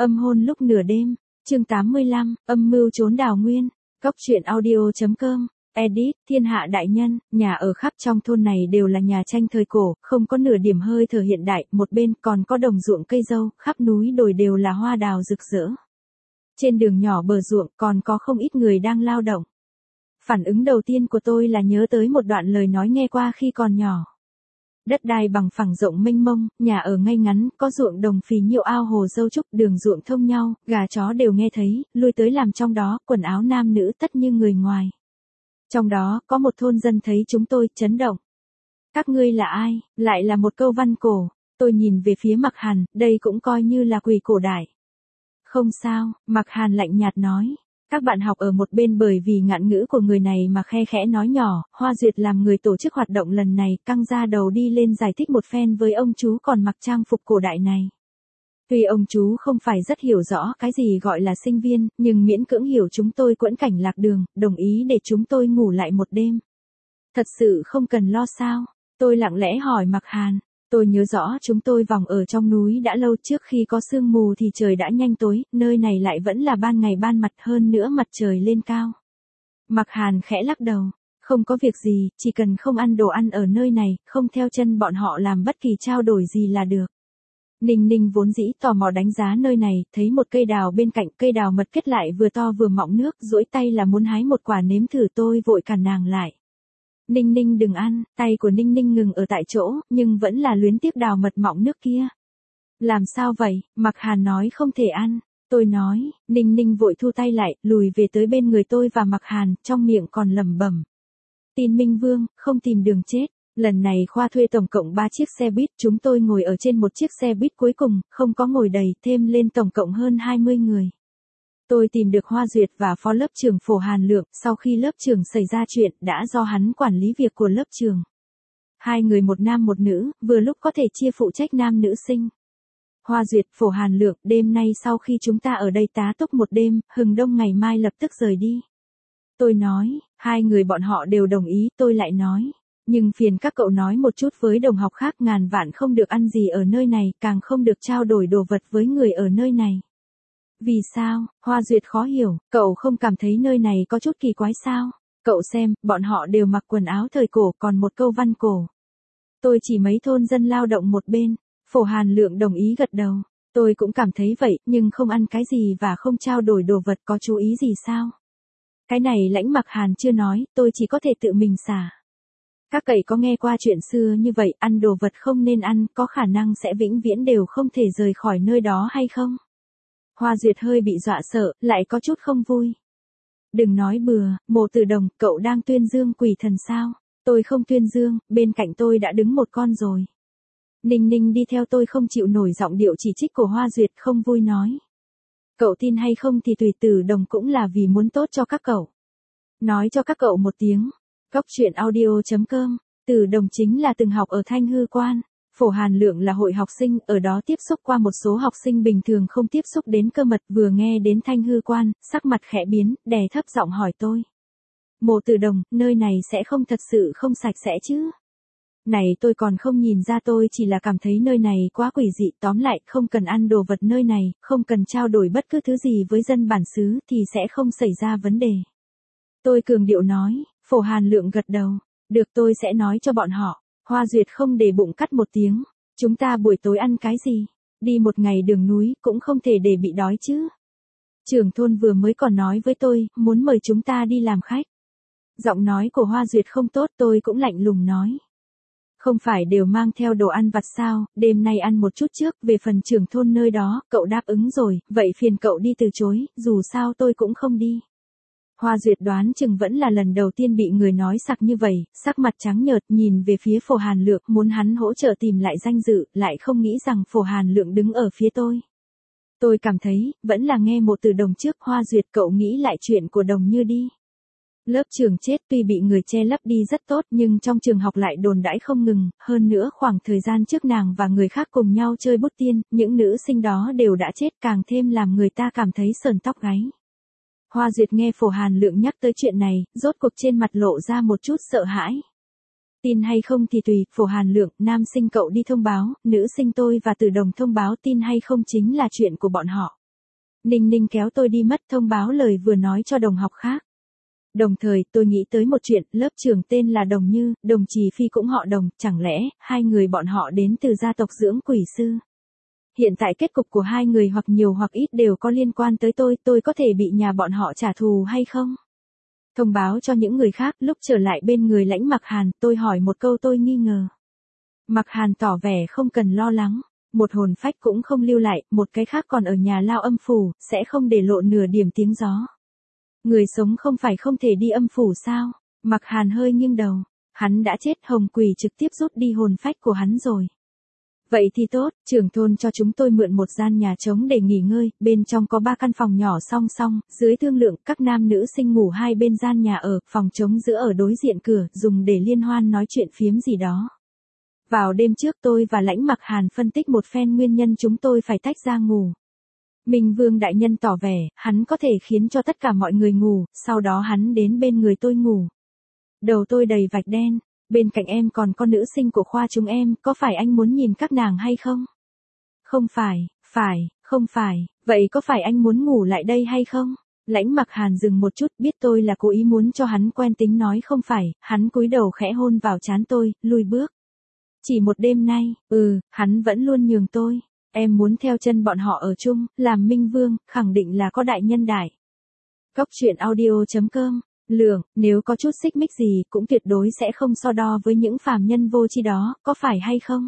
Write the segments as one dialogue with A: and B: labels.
A: Âm hôn lúc nửa đêm, chương 85, âm mưu trốn đào nguyên, Cốc truyện audio.com, edit, thiên hạ đại nhân, nhà ở khắp trong thôn này đều là nhà tranh thời cổ, không có nửa điểm hơi thở hiện đại, một bên còn có đồng ruộng cây dâu, khắp núi đồi đều là hoa đào rực rỡ. Trên đường nhỏ bờ ruộng còn có không ít người đang lao động. Phản ứng đầu tiên của tôi là nhớ tới một đoạn lời nói nghe qua khi còn nhỏ. Đất đai bằng phẳng rộng mênh mông, nhà ở ngay ngắn, có ruộng đồng phì nhiêu ao hồ dâu trúc, đường ruộng thông nhau, gà chó đều nghe thấy, lui tới làm trong đó, quần áo nam nữ tất như người ngoài. Trong đó, có một thôn dân thấy chúng tôi, chấn động. Các ngươi là ai? Lại là một câu văn cổ. Tôi nhìn về phía Mạc Hàn, đây cũng coi như là quỷ cổ đại. Không sao, Mạc Hàn lạnh nhạt nói. Các bạn học ở một bên bởi vì ngạn ngữ của người này mà khe khẽ nói nhỏ, Hoa Duyệt làm người tổ chức hoạt động lần này, căng ra đầu đi lên giải thích một phen với ông chú còn mặc trang phục cổ đại này. Tuy ông chú không phải rất hiểu rõ cái gì gọi là sinh viên, nhưng miễn cưỡng hiểu chúng tôi quẫn cảnh lạc đường, đồng ý để chúng tôi ngủ lại một đêm. Thật sự không cần lo sao? Tôi lặng lẽ hỏi Mạc Hàn. Tôi nhớ rõ chúng tôi vòng ở trong núi đã lâu, trước khi có sương mù thì trời đã nhanh tối, nơi này lại vẫn là ban ngày ban mặt, hơn nữa mặt trời lên cao. Mạc Hàn khẽ lắc đầu, không có việc gì, chỉ cần không ăn đồ ăn ở nơi này, không theo chân bọn họ làm bất kỳ trao đổi gì là được. Ninh Ninh vốn dĩ tò mò đánh giá nơi này, thấy một cây đào bên cạnh, cây đào mật kết lại vừa to vừa mọng nước, duỗi tay là muốn hái một quả nếm thử, tôi vội cản nàng lại. Ninh Ninh đừng ăn, tay của Ninh Ninh ngừng ở tại chỗ, nhưng vẫn là luyến tiếc đào mật mọng nước kia. Làm sao vậy? Mạc Hàn nói không thể ăn. Tôi nói, Ninh Ninh vội thu tay lại, lùi về tới bên người tôi và Mạc Hàn, trong miệng còn lẩm bẩm. Tin Minh Vương, không tìm đường chết. Lần này khoa thuê tổng cộng 3 chiếc xe buýt, chúng tôi ngồi ở trên một chiếc xe buýt cuối cùng, không có ngồi đầy, thêm lên tổng cộng hơn 20 người. Tôi tìm được Hoa Duyệt và phó lớp trưởng Phổ Hàn Lượng, sau khi lớp trưởng xảy ra chuyện, đã do hắn quản lý việc của lớp trường. 2 người một nam một nữ, vừa lúc có thể chia phụ trách nam nữ sinh. Hoa Duyệt, Phổ Hàn Lượng, đêm nay sau khi chúng ta ở đây tá túc một đêm, hừng đông ngày mai lập tức rời đi. Tôi nói, 2 người bọn họ đều đồng ý, tôi lại nói. Nhưng phiền các cậu nói một chút với đồng học khác, ngàn vạn không được ăn gì ở nơi này, càng không được trao đổi đồ vật với người ở nơi này. Vì sao? Hoa Duyệt khó hiểu, cậu không cảm thấy nơi này có chút kỳ quái sao? Cậu xem, bọn họ đều mặc quần áo thời cổ, còn một câu văn cổ. Tôi chỉ mấy thôn dân lao động một bên. Phổ Hàn Lượng đồng ý gật đầu. Tôi cũng cảm thấy vậy, nhưng không ăn cái gì và không trao đổi đồ vật có chú ý gì sao? Cái này Lãnh Mạc Hàn chưa nói, tôi chỉ có thể tự mình xả. Các cậy có nghe qua chuyện xưa như vậy, ăn đồ vật không nên ăn, có khả năng sẽ vĩnh viễn đều không thể rời khỏi nơi đó hay không? Hoa Duyệt hơi bị dọa sợ, lại có chút không vui. Đừng nói bừa, Mộ Tử Đồng, cậu đang tuyên dương quỷ thần sao? Tôi không tuyên dương, bên cạnh tôi đã đứng một con rồi. Ninh Ninh đi theo tôi không chịu nổi giọng điệu chỉ trích của Hoa Duyệt, không vui nói. Cậu tin hay không thì tùy, Tử Đồng cũng là vì muốn tốt cho các cậu. Nói cho các cậu một tiếng. Cốc truyện audio.com, Tử Đồng chính là từng học ở Thanh Hư Quan. Phổ Hàn Lượng là hội học sinh, ở đó tiếp xúc qua một số học sinh bình thường không tiếp xúc đến cơ mật, vừa nghe đến Thanh Hư Quan, sắc mặt khẽ biến, đè thấp giọng hỏi tôi. Mộ Tử Đồng, nơi này sẽ không thật sự không sạch sẽ chứ? Này tôi còn không nhìn ra, tôi chỉ là cảm thấy nơi này quá quỷ dị, tóm lại, không cần ăn đồ vật nơi này, không cần trao đổi bất cứ thứ gì với dân bản xứ thì sẽ không xảy ra vấn đề. Tôi cường điệu nói, Phổ Hàn Lượng gật đầu, được tôi sẽ nói cho bọn họ. Hoa Duyệt không để bụng cắt một tiếng, chúng ta buổi tối ăn cái gì? Đi một ngày đường núi cũng không thể để bị đói chứ. Trưởng thôn vừa mới còn nói với tôi, muốn mời chúng ta đi làm khách. Giọng nói của Hoa Duyệt không tốt, tôi cũng lạnh lùng nói. Không phải đều mang theo đồ ăn vặt sao, đêm nay ăn một chút trước, về phần trưởng thôn nơi đó, cậu đáp ứng rồi, vậy phiền cậu đi từ chối, dù sao tôi cũng không đi. Hoa Duyệt đoán chừng vẫn là lần đầu tiên bị người nói sặc như vậy, sắc mặt trắng nhợt nhìn về phía Phổ Hàn Lượng, muốn hắn hỗ trợ tìm lại danh dự, lại không nghĩ rằng Phổ Hàn Lượng đứng ở phía tôi. Tôi cảm thấy, vẫn là nghe Mộ Tử Đồng trước. Hoa Duyệt, cậu nghĩ lại chuyện của Đồng Như đi. Lớp trường chết tuy bị người che lấp đi rất tốt, nhưng trong trường học lại đồn đãi không ngừng, hơn nữa khoảng thời gian trước nàng và người khác cùng nhau chơi bút tiên, những nữ sinh đó đều đã chết, càng thêm làm người ta cảm thấy sởn tóc gáy. Hoa Duyệt nghe Phổ Hàn Lượng nhắc tới chuyện này, rốt cuộc trên mặt lộ ra một chút sợ hãi. Tin hay không thì tùy, Phổ Hàn Lượng, nam sinh cậu đi thông báo, nữ sinh tôi và Tử Đồng thông báo, tin hay không chính là chuyện của bọn họ. Ninh Ninh kéo tôi đi mất, thông báo lời vừa nói cho đồng học khác. Đồng thời tôi nghĩ tới một chuyện, lớp trưởng tên là Đồng Như, Đồng Trì Phi cũng họ Đồng, chẳng lẽ hai người bọn họ đến từ gia tộc dưỡng quỷ sư. Hiện tại kết cục của hai người hoặc nhiều hoặc ít đều có liên quan tới tôi có thể bị nhà bọn họ trả thù hay không? Thông báo cho những người khác, lúc trở lại bên người Lãnh Mặc Hàn, tôi hỏi một câu tôi nghi ngờ. Mặc Hàn tỏ vẻ không cần lo lắng, một hồn phách cũng không lưu lại, một cái khác còn ở nhà lao âm phủ, sẽ không để lộ nửa điểm tiếng gió. Người sống không phải không thể đi âm phủ sao? Mặc Hàn hơi nghiêng đầu, hắn đã chết, hồng quỷ trực tiếp rút đi hồn phách của hắn rồi. Vậy thì tốt, trưởng thôn cho chúng tôi mượn một gian nhà trống để nghỉ ngơi, bên trong có 3 căn phòng nhỏ song song, dưới thương lượng các nam nữ sinh ngủ hai bên gian nhà ở, phòng trống giữa ở đối diện cửa, dùng để liên hoan nói chuyện phiếm gì đó. Vào đêm trước tôi và Lãnh Mặc Hàn phân tích một phen nguyên nhân chúng tôi phải tách ra ngủ. Minh Vương đại nhân tỏ vẻ, hắn có thể khiến cho tất cả mọi người ngủ, sau đó hắn đến bên người tôi ngủ. Đầu tôi đầy vạch đen, bên cạnh em còn có nữ sinh của khoa chúng em, có phải anh muốn nhìn các nàng hay không? Không phải, không phải, vậy có phải anh muốn ngủ lại đây hay không? Lãnh Mặc Hàn dừng một chút, biết tôi là cố ý muốn cho hắn quen tính nói không phải, hắn cúi đầu khẽ hôn vào trán tôi, lùi bước. Chỉ một đêm nay, hắn vẫn luôn nhường tôi. Em muốn theo chân bọn họ ở chung, làm Minh Vương, khẳng định là có đại nhân đại. Cốc truyện audio.com, Lượng, nếu có chút xích mích gì cũng tuyệt đối sẽ không so đo với những phàm nhân vô tri đó, có phải hay không?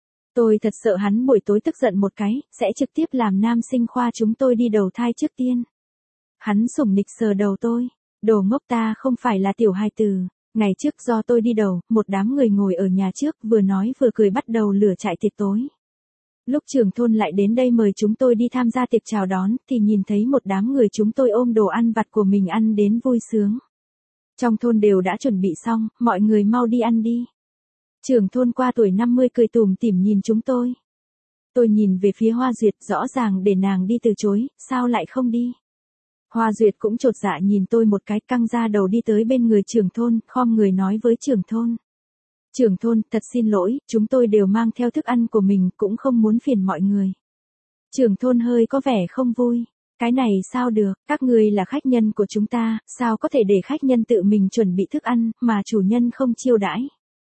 A: Tôi thật sợ hắn buổi tối tức giận một cái, sẽ trực tiếp làm nam sinh khoa chúng tôi đi đầu thai trước tiên. Hắn sủng nịch sờ đầu tôi, đồ ngốc, ta không phải là tiểu hài tử. Ngày trước do tôi đi đầu, một đám người ngồi ở nhà trước vừa nói vừa cười bắt đầu lửa trại tiệc tối. Lúc trưởng thôn lại đến đây mời chúng tôi đi tham gia tiệc chào đón thì nhìn thấy một đám người chúng tôi ôm đồ ăn vặt của mình ăn đến vui sướng. Trong thôn đều đã chuẩn bị xong, mọi người mau đi ăn đi. Trưởng thôn qua tuổi 50 cười tủm tỉm nhìn chúng tôi. Tôi nhìn về phía Hoa Duyệt, rõ ràng để nàng đi từ chối, sao lại không đi. Hoa Duyệt cũng chột dạ nhìn tôi một cái, căng ra đầu đi tới bên người trưởng thôn, khom người nói với trưởng thôn. Trưởng thôn, thật xin lỗi, chúng tôi đều mang theo thức ăn của mình, cũng không muốn phiền mọi người. Trưởng thôn hơi có vẻ không vui. Cái này sao được, các ngươi là khách nhân của chúng ta, sao có thể để khách nhân tự mình chuẩn bị thức ăn, mà chủ nhân không chiêu đãi.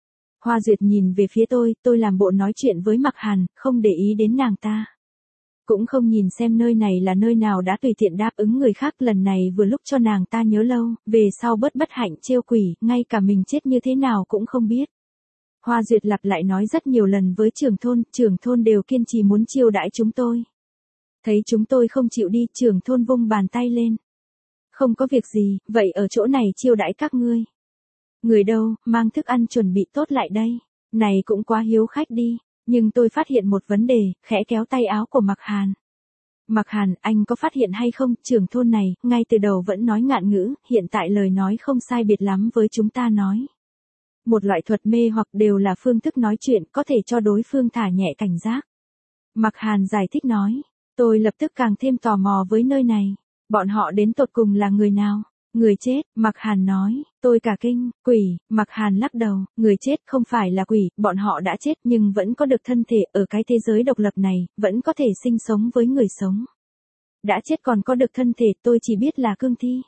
A: Hoa Duyệt nhìn về phía tôi làm bộ nói chuyện với Mặc Hàn, không để ý đến nàng ta. Cũng không nhìn xem nơi này là nơi nào đã tùy tiện đáp ứng người khác, lần này vừa lúc cho nàng ta nhớ lâu, về sau bất hạnh trêu quỷ, ngay cả mình chết như thế nào cũng không biết. Hoa Duyệt lặp lại nói rất nhiều lần với trưởng thôn đều kiên trì muốn chiêu đãi chúng tôi. Thấy chúng tôi không chịu đi, trưởng thôn vung bàn tay lên. Không có việc gì, vậy ở chỗ này chiêu đãi các ngươi. Người đâu, mang thức ăn chuẩn bị tốt lại đây. Này cũng quá hiếu khách đi, nhưng tôi phát hiện một vấn đề, khẽ kéo tay áo của Mặc Hàn. Mặc Hàn, anh có phát hiện hay không, trưởng thôn này, ngay từ đầu vẫn nói ngạn ngữ, hiện tại lời nói không sai biệt lắm với chúng ta nói. Một loại thuật mê hoặc đều là phương thức nói chuyện có thể cho đối phương thả nhẹ cảnh giác. Mặc Hàn giải thích nói, tôi lập tức càng thêm tò mò với nơi này. Bọn họ đến tột cùng là người nào? Người chết, Mặc Hàn nói, tôi cả kinh, quỷ, Mặc Hàn lắc đầu, người chết không phải là quỷ, bọn họ đã chết nhưng vẫn có được thân thể ở cái thế giới độc lập này, vẫn có thể sinh sống với người sống. Đã chết còn có được thân thể, tôi chỉ biết là cương thi.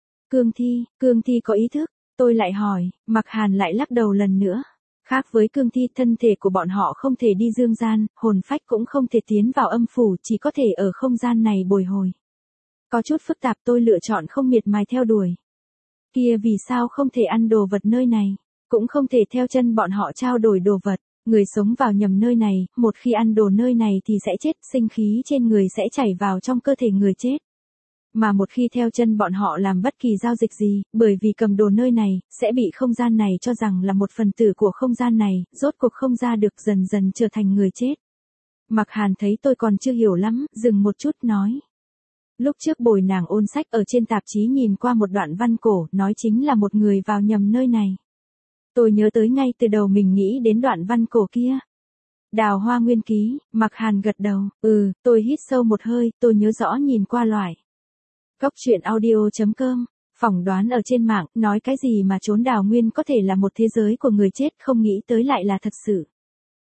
A: Cương thi có ý thức, tôi lại hỏi, Mặc Hàn lại lắc đầu lần nữa. Khác với cương thi, thân thể của bọn họ không thể đi dương gian, hồn phách cũng không thể tiến vào âm phủ, chỉ có thể ở không gian này bồi hồi. Có chút phức tạp, tôi lựa chọn không miệt mài theo đuổi. Kia vì sao không thể ăn đồ vật nơi này, cũng không thể theo chân bọn họ trao đổi đồ vật. Người sống vào nhầm nơi này, một khi ăn đồ nơi này thì sẽ chết, sinh khí trên người sẽ chảy vào trong cơ thể người chết. Mà một khi theo chân bọn họ làm bất kỳ giao dịch gì, bởi vì cầm đồ nơi này, sẽ bị không gian này cho rằng là một phần tử của không gian này, rốt cuộc không ra được, dần dần trở thành người chết. Mặc Hàn thấy tôi còn chưa hiểu lắm, dừng một chút nói. Lúc trước bồi nàng ôn sách ở trên tạp chí nhìn qua một đoạn văn cổ, nói chính là một người vào nhầm nơi này. Tôi nhớ tới ngay từ đầu mình nghĩ đến đoạn văn cổ kia. Đào Hoa Nguyên Ký, Mặc Hàn gật đầu, tôi hít sâu một hơi, tôi nhớ rõ nhìn qua loại. Cốc truyện audio.com, phỏng đoán ở trên mạng, nói cái gì mà chốn đào nguyên có thể là một thế giới của người chết, không nghĩ tới lại là thật sự.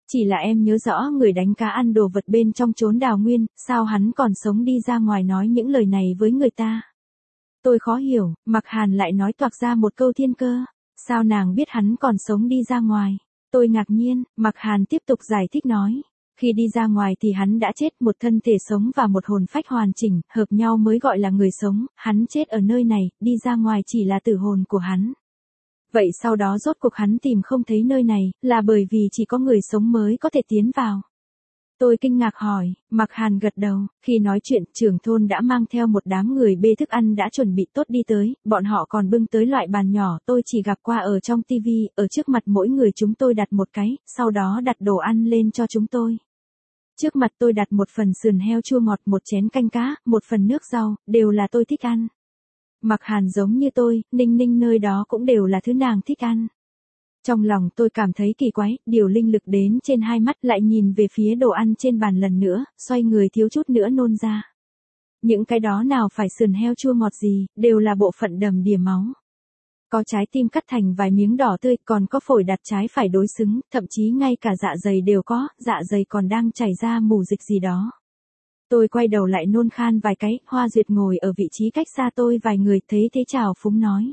A: Chỉ là em nhớ rõ người đánh cá ăn đồ vật bên trong chốn đào nguyên, sao hắn còn sống đi ra ngoài nói những lời này với người ta. Tôi khó hiểu, Mạc Hàn lại nói toạc ra một câu thiên cơ. Sao nàng biết hắn còn sống đi ra ngoài? Tôi ngạc nhiên, Mạc Hàn tiếp tục giải thích nói. Khi đi ra ngoài thì hắn đã chết, một thân thể sống và một hồn phách hoàn chỉnh, hợp nhau mới gọi là người sống, hắn chết ở nơi này, đi ra ngoài chỉ là tử hồn của hắn. Vậy sau đó rốt cuộc hắn tìm không thấy nơi này, là bởi vì chỉ có người sống mới có thể tiến vào. Tôi kinh ngạc hỏi, Mạc Hàn gật đầu, khi nói chuyện, trưởng thôn đã mang theo một đám người bê thức ăn đã chuẩn bị tốt đi tới, bọn họ còn bưng tới loại bàn nhỏ tôi chỉ gặp qua ở trong tivi, ở trước mặt mỗi người chúng tôi đặt một cái, sau đó đặt đồ ăn lên cho chúng tôi. Trước mặt tôi đặt một phần sườn heo chua ngọt, một chén canh cá, một phần nước rau, đều là tôi thích ăn. Mạc Hàn giống như tôi, Ninh Ninh nơi đó cũng đều là thứ nàng thích ăn. Trong lòng tôi cảm thấy kỳ quái, điều linh lực đến trên hai mắt lại nhìn về phía đồ ăn trên bàn lần nữa, xoay người thiếu chút nữa nôn ra. Những cái đó nào phải sườn heo chua ngọt gì, đều là bộ phận đầm đìa máu. Có trái tim cắt thành vài miếng đỏ tươi, còn có phổi đặt trái phải đối xứng, thậm chí ngay cả dạ dày đều có, dạ dày còn đang chảy ra mù dịch gì đó. Tôi quay đầu lại nôn khan vài cái, Hoa Duyệt ngồi ở vị trí cách xa tôi vài người, thấy thế chào phúng nói.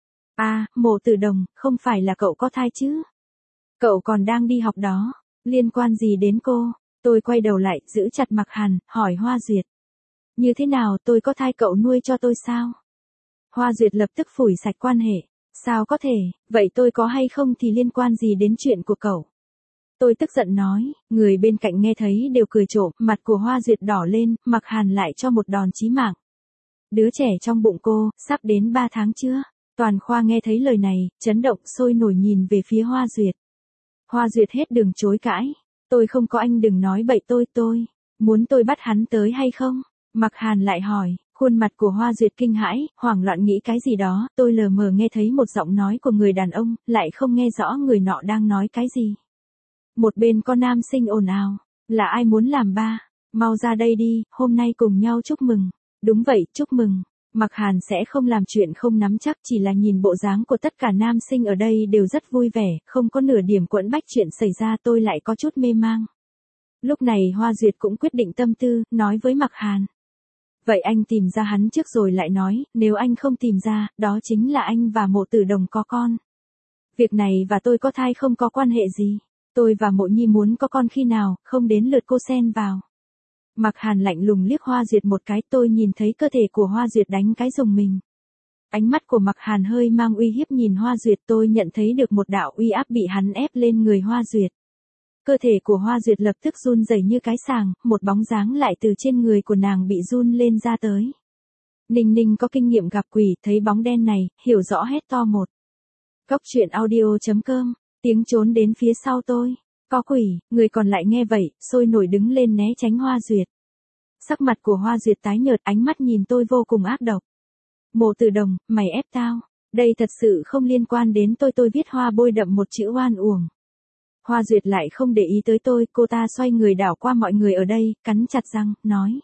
A: Mộ Tử Đồng, không phải là cậu có thai chứ? Cậu còn đang đi học đó, liên quan gì đến cô? Tôi quay đầu lại, giữ chặt Mạc Hàn, hỏi Hoa Duyệt. Như thế nào, tôi có thai cậu nuôi cho tôi sao? Hoa Duyệt lập tức phủi sạch quan hệ. Sao có thể, vậy tôi có hay không thì liên quan gì đến chuyện của cậu? Tôi tức giận nói, người bên cạnh nghe thấy đều cười trộm, mặt của Hoa Duyệt đỏ lên, Mạc Hàn lại cho một đòn chí mạng. Đứa trẻ trong bụng cô, sắp đến 3 tháng chưa? Toàn khoa nghe thấy lời này, chấn động sôi nổi nhìn về phía Hoa Duyệt. Hoa Duyệt hết đường chối cãi. Tôi không có, anh đừng nói bậy, tôi. Muốn tôi bắt hắn tới hay không? Mạc Hàn lại hỏi, khuôn mặt của Hoa Duyệt kinh hãi, hoảng loạn nghĩ cái gì đó, tôi lờ mờ nghe thấy một giọng nói của người đàn ông, lại không nghe rõ người nọ đang nói cái gì. Một bên có nam sinh ồn ào, là ai muốn làm ba? Mau ra đây đi, hôm nay cùng nhau chúc mừng. Đúng vậy, chúc mừng. Mạc Hàn sẽ không làm chuyện không nắm chắc, chỉ là nhìn bộ dáng của tất cả nam sinh ở đây đều rất vui vẻ, không có nửa điểm quẫn bách chuyện xảy ra, tôi lại có chút mê mang. Lúc này Hoa Duyệt cũng quyết định tâm tư, nói với Mạc Hàn. Vậy anh tìm ra hắn trước rồi lại nói, nếu anh không tìm ra, đó chính là anh và Mộ Tử Đồng có con. Việc này và tôi có thai không có quan hệ gì. Tôi và Mộ Nhi muốn có con khi nào, không đến lượt cô xen vào. Mạc Hàn lạnh lùng liếc Hoa Duyệt một cái, tôi nhìn thấy cơ thể của Hoa Duyệt đánh cái rùng mình. Ánh mắt của Mạc Hàn hơi mang uy hiếp nhìn Hoa Duyệt, tôi nhận thấy được một đạo uy áp bị hắn ép lên người Hoa Duyệt. Cơ thể của Hoa Duyệt lập tức run rẩy như cái sàng, một bóng dáng lại từ trên người của nàng bị run lên ra tới. Ninh Ninh có kinh nghiệm gặp quỷ, thấy bóng đen này, hiểu rõ hét to một. Cốc truyện audio.com, tiếng trốn đến phía sau tôi. Có quỷ, người còn lại nghe vậy, sôi nổi đứng lên né tránh Hoa Duyệt. Sắc mặt của Hoa Duyệt tái nhợt, ánh mắt nhìn tôi vô cùng ác độc. Mộ Tử Đồng, mày ép tao. Đây thật sự không liên quan đến tôi viết hoa bôi đậm một chữ oan uổng. Hoa Duyệt lại không để ý tới tôi, cô ta xoay người đảo qua mọi người ở đây, cắn chặt răng, nói.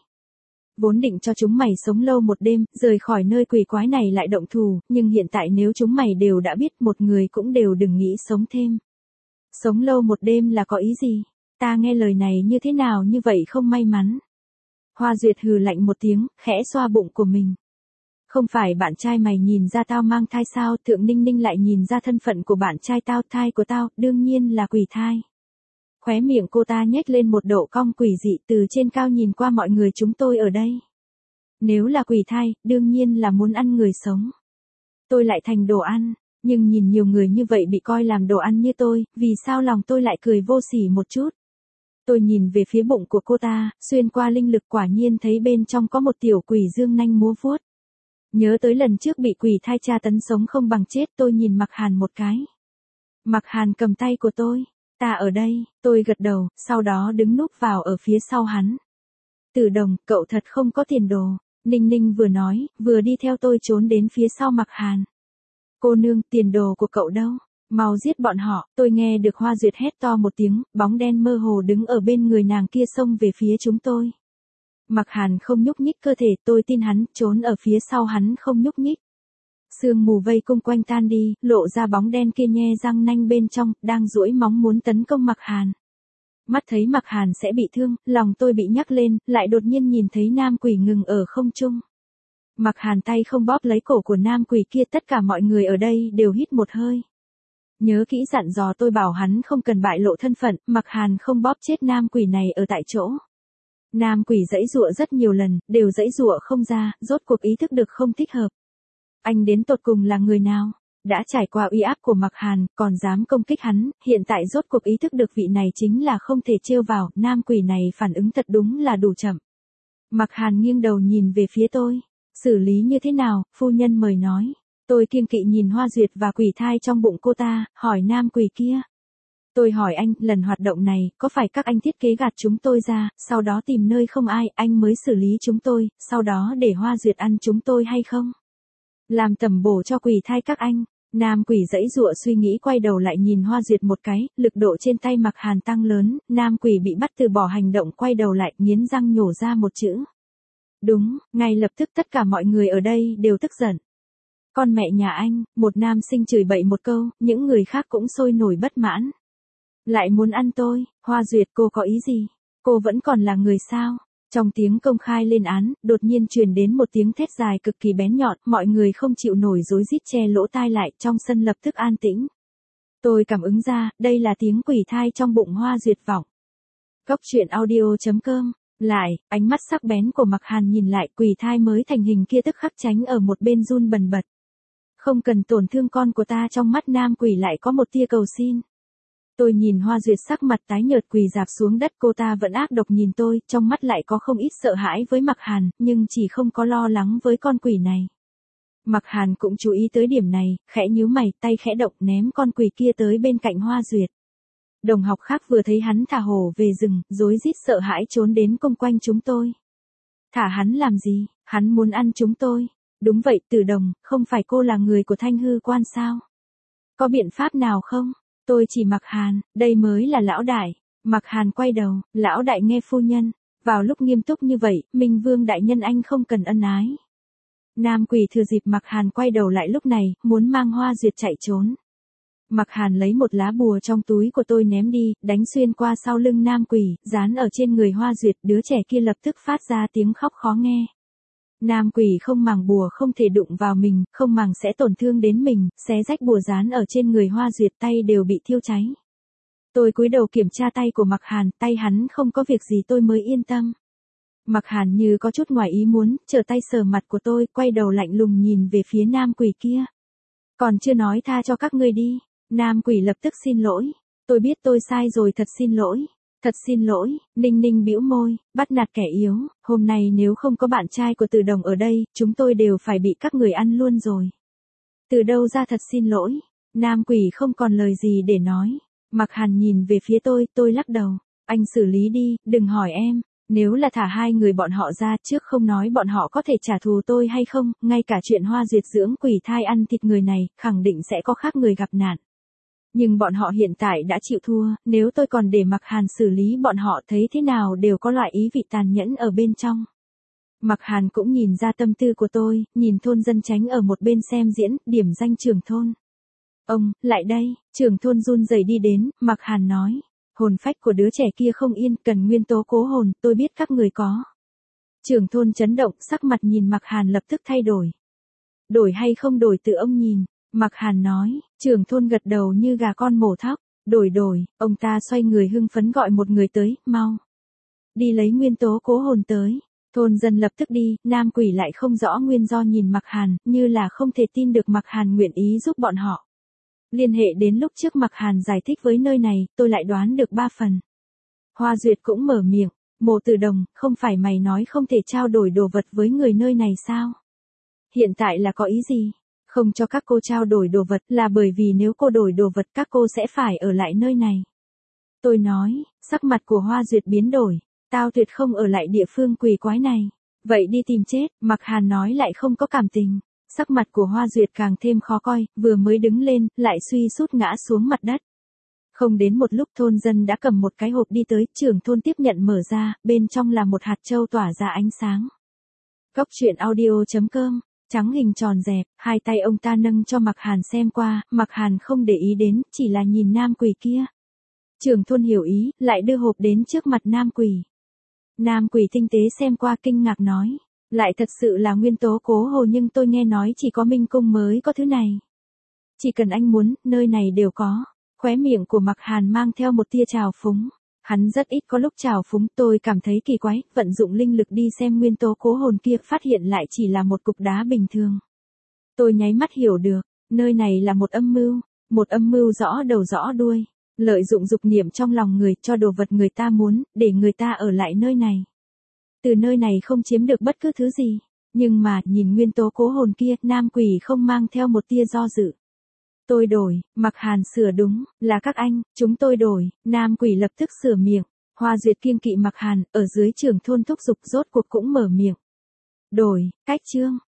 A: Vốn định cho chúng mày sống lâu một đêm, rời khỏi nơi quỷ quái này lại động thủ, nhưng hiện tại nếu chúng mày đều đã biết, một người cũng đều đừng nghĩ sống thêm. Sống lâu một đêm là có ý gì? Ta nghe lời này như thế nào như vậy không may mắn. Hoa Duyệt hừ lạnh một tiếng, khẽ xoa bụng của mình. Không phải bạn trai mày nhìn ra tao mang thai sao? Thượng Ninh Ninh lại nhìn ra thân phận của bạn trai tao, thai của tao, đương nhiên là quỷ thai. Khóe miệng cô ta nhếch lên một độ cong quỷ dị, từ trên cao nhìn qua mọi người chúng tôi ở đây. Nếu là quỷ thai, đương nhiên là muốn ăn người sống. Tôi lại thành đồ ăn, nhưng nhìn nhiều người như vậy bị coi làm đồ ăn như tôi, vì sao lòng tôi lại cười vô sỉ một chút. Tôi nhìn về phía bụng của cô ta, xuyên qua linh lực quả nhiên thấy bên trong có một tiểu quỷ dương nanh múa vuốt. Nhớ tới lần trước bị quỷ thai tra tấn sống không bằng chết, tôi nhìn Mạc Hàn một cái. Mạc Hàn cầm tay của tôi. Ta ở đây, tôi gật đầu, sau đó đứng núp vào ở phía sau hắn. Tử Đồng, cậu thật không có tiền đồ. Ninh Ninh vừa nói, vừa đi theo tôi trốn đến phía sau Mạc Hàn. Cô nương, tiền đồ của cậu đâu? Mau giết bọn họ. Tôi nghe được Hoa Duyệt hét to một tiếng, bóng đen mơ hồ đứng ở bên người nàng kia xông về phía chúng tôi. Mạc Hàn không nhúc nhích cơ thể, tôi tin hắn, trốn ở phía sau hắn không nhúc nhích. Sương mù vây cung quanh tan đi, lộ ra bóng đen kia nhe răng nanh bên trong, đang duỗi móng muốn tấn công Mạc Hàn. Mắt thấy Mặc Hàn sẽ bị thương, lòng tôi bị nhắc lên, lại đột nhiên nhìn thấy nam quỷ ngừng ở không trung. Mặc Hàn tay không bóp lấy cổ của nam quỷ kia, tất cả mọi người ở đây đều hít một hơi. Nhớ kỹ dặn dò tôi bảo hắn không cần bại lộ thân phận, Mặc Hàn không bóp chết nam quỷ này ở tại chỗ. Nam quỷ giãy giụa rất nhiều lần, đều giãy giụa không ra, rốt cuộc ý thức được không thích hợp. Anh đến tột cùng là người nào? Đã trải qua uy áp của Mặc Hàn, còn dám công kích hắn, hiện tại rốt cuộc ý thức được vị này chính là không thể trêu vào, nam quỷ này phản ứng thật đúng là đủ chậm. Mặc Hàn nghiêng đầu nhìn về phía tôi. Xử lý như thế nào, phu nhân mời nói. Tôi kiêng kỵ nhìn Hoa Duyệt và quỷ thai trong bụng cô ta, hỏi nam quỷ kia. Tôi hỏi anh, lần hoạt động này, có phải các anh thiết kế gạt chúng tôi ra, sau đó tìm nơi không ai, anh mới xử lý chúng tôi, sau đó để Hoa Duyệt ăn chúng tôi hay không? Làm tẩm bổ cho quỷ thai các anh. Nam quỷ giãy giụa suy nghĩ, quay đầu lại nhìn Hoa Duyệt một cái, lực độ trên tay Mặc Hàn tăng lớn, nam quỷ bị bắt từ bỏ hành động, quay đầu lại, nghiến răng nhổ ra một chữ. Đúng, ngay lập tức tất cả mọi người ở đây đều tức giận. Con mẹ nhà anh, một nam sinh chửi bậy một câu, những người khác cũng sôi nổi bất mãn. Lại muốn ăn tôi, Hoa Duyệt cô có ý gì? Cô vẫn còn là người sao? Trong tiếng công khai lên án, đột nhiên truyền đến một tiếng thét dài cực kỳ bén nhọn, mọi người không chịu nổi rối rít che lỗ tai lại, trong sân lập tức an tĩnh. Tôi cảm ứng ra, đây là tiếng quỷ thai trong bụng Hoa Duyệt vọng. Cốc truyện audio.com. Lại, ánh mắt sắc bén của Mặc Hàn nhìn lại, quỷ thai mới thành hình kia tức khắc tránh ở một bên run bần bật. Không cần tổn thương con của ta, trong mắt nam quỷ lại có một tia cầu xin. Tôi nhìn Hoa Duyệt sắc mặt tái nhợt quỳ rạp xuống đất, cô ta vẫn ác độc nhìn tôi, trong mắt lại có không ít sợ hãi với Mặc Hàn, nhưng chỉ không có lo lắng với con quỷ này. Mặc Hàn cũng chú ý tới điểm này, khẽ nhíu mày, tay khẽ động ném con quỷ kia tới bên cạnh Hoa Duyệt. Đồng học khác vừa thấy hắn thả hổ về rừng, rối rít sợ hãi trốn đến công quanh chúng tôi. Thả hắn làm gì? Hắn muốn ăn chúng tôi. Đúng vậy, Tử Đồng, không phải cô là người của Thanh Hư Quan sao? Có biện pháp nào không? Tôi chỉ Mặc Hàn, đây mới là lão đại. Mặc Hàn quay đầu, lão đại nghe phu nhân. Vào lúc nghiêm túc như vậy, Minh Vương đại nhân anh không cần ân ái. Nam quỷ thừa dịp Mặc Hàn quay đầu lại lúc này, muốn mang Hoa Duyệt chạy trốn. Mặc Hàn lấy một lá bùa trong túi của tôi ném đi, đánh xuyên qua sau lưng nam quỷ, dán ở trên người Hoa Duyệt, đứa trẻ kia lập tức phát ra tiếng khóc khó nghe. Nam quỷ không màng bùa không thể đụng vào mình, không màng sẽ tổn thương đến mình, xé rách bùa dán ở trên người Hoa Duyệt, tay đều bị thiêu cháy. Tôi cúi đầu kiểm tra tay của Mặc Hàn, tay hắn không có việc gì tôi mới yên tâm. Mặc Hàn như có chút ngoài ý muốn, trở tay sờ mặt của tôi, quay đầu lạnh lùng nhìn về phía nam quỷ kia. Còn chưa nói tha cho các ngươi đi. Nam quỷ lập tức xin lỗi. Tôi biết tôi sai rồi, thật xin lỗi. Thật xin lỗi, Ninh Ninh bĩu môi, bắt nạt kẻ yếu, hôm nay nếu không có bạn trai của Từ Đồng ở đây, chúng tôi đều phải bị các người ăn luôn rồi. Từ đâu ra thật xin lỗi? Nam quỷ không còn lời gì để nói. Mặc Hàn nhìn về phía tôi lắc đầu. Anh xử lý đi, đừng hỏi em. Nếu là thả hai người bọn họ ra, trước không nói bọn họ có thể trả thù tôi hay không, ngay cả chuyện Hoa Duyệt dưỡng quỷ thai ăn thịt người này, khẳng định sẽ có khác người gặp nạn. Nhưng bọn họ hiện tại đã chịu thua, nếu tôi còn để Mặc Hàn xử lý bọn họ, thấy thế nào đều có loại ý vị tàn nhẫn ở bên trong. Mặc Hàn cũng nhìn ra tâm tư của tôi, nhìn thôn dân tránh ở một bên xem diễn, điểm danh trưởng thôn. Ông, lại đây, trưởng thôn run rẩy đi đến, Mặc Hàn nói. Hồn phách của đứa trẻ kia không yên, cần nguyên tố cố hồn, tôi biết các người có. Trưởng thôn chấn động, sắc mặt nhìn Mặc Hàn lập tức thay đổi. Đổi hay không đổi tự ông nhìn. Mặc Hàn nói, trưởng thôn gật đầu như gà con mổ thóc. Đổi, ông ta xoay người hưng phấn gọi một người tới, mau. Đi lấy nguyên tố cố hồn tới. Thôn dân lập tức đi, nam quỷ lại không rõ nguyên do nhìn Mặc Hàn, như là không thể tin được Mặc Hàn nguyện ý giúp bọn họ. Liên hệ đến lúc trước Mặc Hàn giải thích với nơi này, tôi lại đoán được 3 phần. Hoa Duyệt cũng mở miệng, Mộ Từ Đồng, không phải mày nói không thể trao đổi đồ vật với người nơi này sao? Hiện tại là có ý gì? Không cho các cô trao đổi đồ vật là bởi vì nếu cô đổi đồ vật các cô sẽ phải ở lại nơi này. Tôi nói, sắc mặt của Hoa Duyệt biến đổi, tao tuyệt không ở lại địa phương quỷ quái này. Vậy đi tìm chết, Mặc Hàn nói lại không có cảm tình. Sắc mặt của Hoa Duyệt càng thêm khó coi, vừa mới đứng lên, lại suy sút ngã xuống mặt đất. Không đến một lúc thôn dân đã cầm một cái hộp đi tới, trưởng thôn tiếp nhận mở ra, bên trong là một hạt châu tỏa ra ánh sáng. Cốc truyện audio.com, trắng hình tròn dẹp, hai tay ông ta nâng cho Mặc Hàn xem qua, Mặc Hàn không để ý đến, chỉ là nhìn nam quỷ kia. Trưởng thôn hiểu ý, lại đưa hộp đến trước mặt nam quỷ. Nam quỷ tinh tế xem qua kinh ngạc nói. Lại thật sự là nguyên tố cố hồ, nhưng tôi nghe nói chỉ có Minh Cung mới có thứ này. Chỉ cần anh muốn, nơi này đều có. Khóe miệng của Mạc Hàn mang theo một tia trào phúng. Hắn rất ít có lúc trào phúng, tôi cảm thấy kỳ quái, vận dụng linh lực đi xem nguyên tố cố hồn kia, phát hiện lại chỉ là một cục đá bình thường. Tôi nháy mắt hiểu được, nơi này là một âm mưu rõ đầu rõ đuôi, lợi dụng dục niệm trong lòng người cho đồ vật người ta muốn, để người ta ở lại nơi này. Từ nơi này không chiếm được bất cứ thứ gì, nhưng mà nhìn nguyên tố cố hồn kia, nam quỷ không mang theo một tia do dự. Tôi đổi, Mạc Hàn sửa đúng, là các anh, chúng tôi đổi, nam quỷ lập tức sửa miệng. Hoa Duyệt kiêng kỵ Mạc Hàn, ở dưới trưởng thôn thúc giục rốt cuộc cũng mở miệng. Đổi, cách chương.